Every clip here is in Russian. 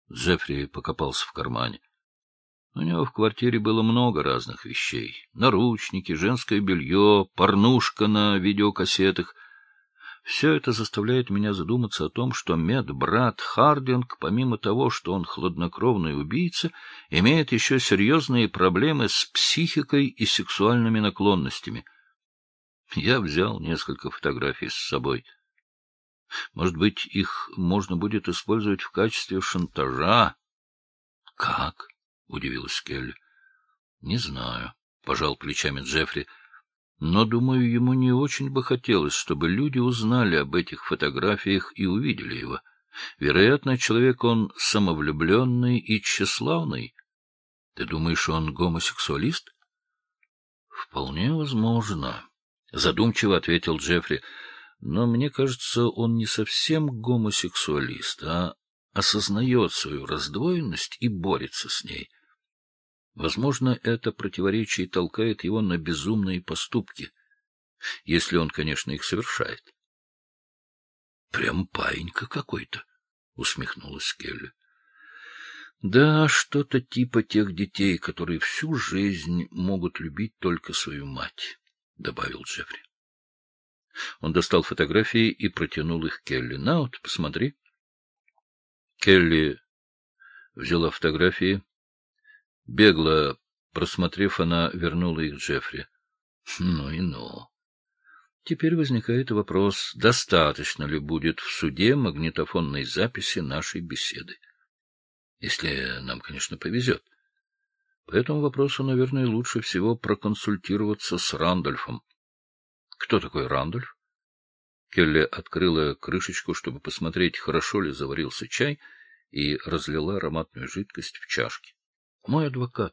Джеффри покопался в кармане. У него в квартире было много разных вещей. Наручники, женское белье, порнушка на видеокассетах. Все это заставляет меня задуматься о том, что медбрат Хардинг, помимо того, что он хладнокровный убийца, имеет еще серьезные проблемы с психикой и сексуальными наклонностями. Я взял несколько фотографий с собой. Может быть, их можно будет использовать в качестве шантажа? — Как? — удивилась Келли. — Не знаю, — пожал плечами Джеффри. Но, думаю, ему не очень бы хотелось, чтобы люди узнали об этих фотографиях и увидели его. Вероятно, человек он самовлюбленный и тщеславный. Ты думаешь, он гомосексуалист? — Вполне возможно, — задумчиво ответил Джеффри. Но мне кажется, он не совсем гомосексуалист, а осознает свою раздвоенность и борется с ней. Возможно, это противоречие толкает его на безумные поступки, если он, конечно, их совершает. — Прям паинька какой-то, — усмехнулась Келли. — Да, что-то типа тех детей, которые всю жизнь могут любить только свою мать, — добавил Джеффри. Он достал фотографии и протянул их Келли. — На вот, посмотри. Келли взяла фотографии. Бегло просмотрев, она вернула их Джеффри. — Ну и ну. Теперь возникает вопрос, достаточно ли будет в суде магнитофонной записи нашей беседы. Если нам, конечно, повезет. По этому вопросу, наверное, лучше всего проконсультироваться с Рандольфом. Кто такой Рандольф? Келли открыла крышечку, чтобы посмотреть, хорошо ли заварился чай, и разлила ароматную жидкость в чашке. — Мой адвокат.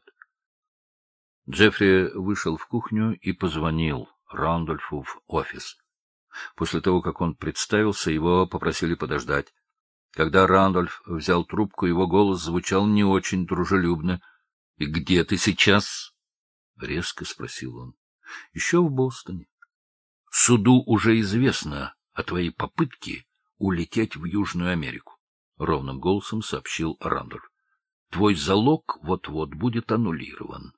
Джеффри вышел в кухню и позвонил Рандольфу в офис. После того, как он представился, его попросили подождать. Когда Рандольф взял трубку, его голос звучал не очень дружелюбно. — И где ты сейчас? — резко спросил он. — Еще в Бостоне. Суду уже известно о твоей попытке улететь в Южную Америку, — ровным голосом сообщил Рандольф. — Твой залог вот-вот будет аннулирован.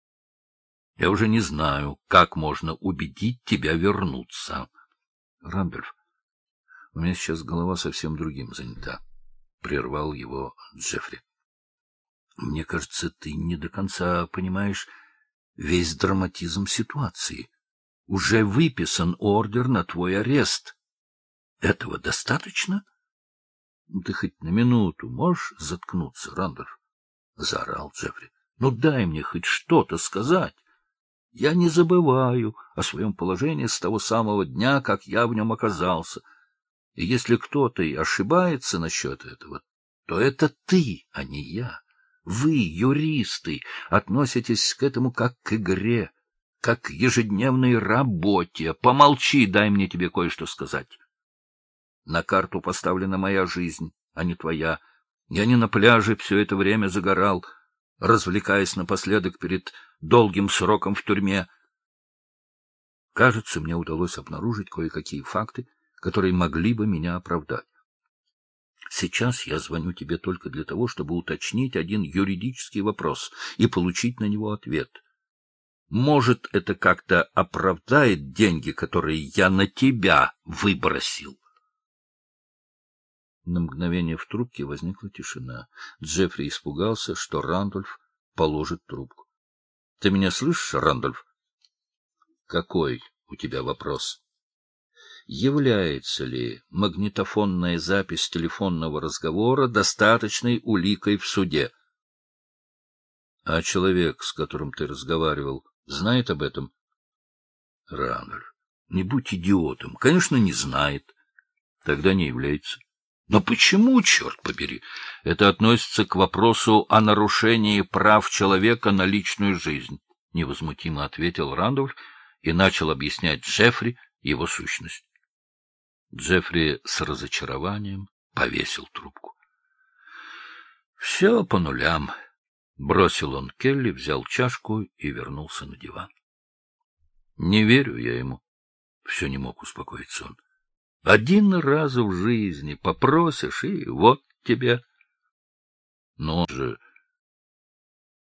Я уже не знаю, как можно убедить тебя вернуться. — Рандольф, у меня сейчас голова совсем другим занята, — прервал его Джеффри. — Мне кажется, ты не до конца понимаешь весь драматизм ситуации. Уже выписан ордер на твой арест. Этого достаточно? — Ты хоть на минуту можешь заткнуться, Рандольф? — заорал Джеффри. — Ну, дай мне хоть что-то сказать. Я не забываю о своем положении с того самого дня, как я в нем оказался. И если кто-то и ошибается насчет этого, то это ты, а не я. Вы, юристы, относитесь к этому как к игре, как к ежедневной работе. Помолчи, дай мне тебе кое-что сказать. На карту поставлена моя жизнь, а не твоя. Я не на пляже все это время загорал, развлекаясь напоследок перед долгим сроком в тюрьме. Кажется, мне удалось обнаружить кое-какие факты, которые могли бы меня оправдать. Сейчас я звоню тебе только для того, чтобы уточнить один юридический вопрос и получить на него ответ. Может, это как-то оправдает деньги, которые я на тебя выбросил? На мгновение в трубке возникла тишина. Джеффри испугался, что Рандольф положит трубку. — Ты меня слышишь, Рандольф? — Какой у тебя вопрос? Является ли магнитофонная запись телефонного разговора достаточной уликой в суде? — А человек, с которым ты разговаривал, знает об этом? — Рандольф, не будь идиотом. Конечно, не знает. Тогда не является. Но почему, черт побери? Это относится к вопросу о нарушении прав человека на личную жизнь, — невозмутимо ответил Рандольф и начал объяснять Джеффри его сущность. Джеффри с разочарованием повесил трубку. — Все по нулям, — бросил он Келли, взял чашку и вернулся на диван. — Не верю я ему, — все не мог успокоиться он. Один раз в жизни попросишь, и вот тебе. Но он же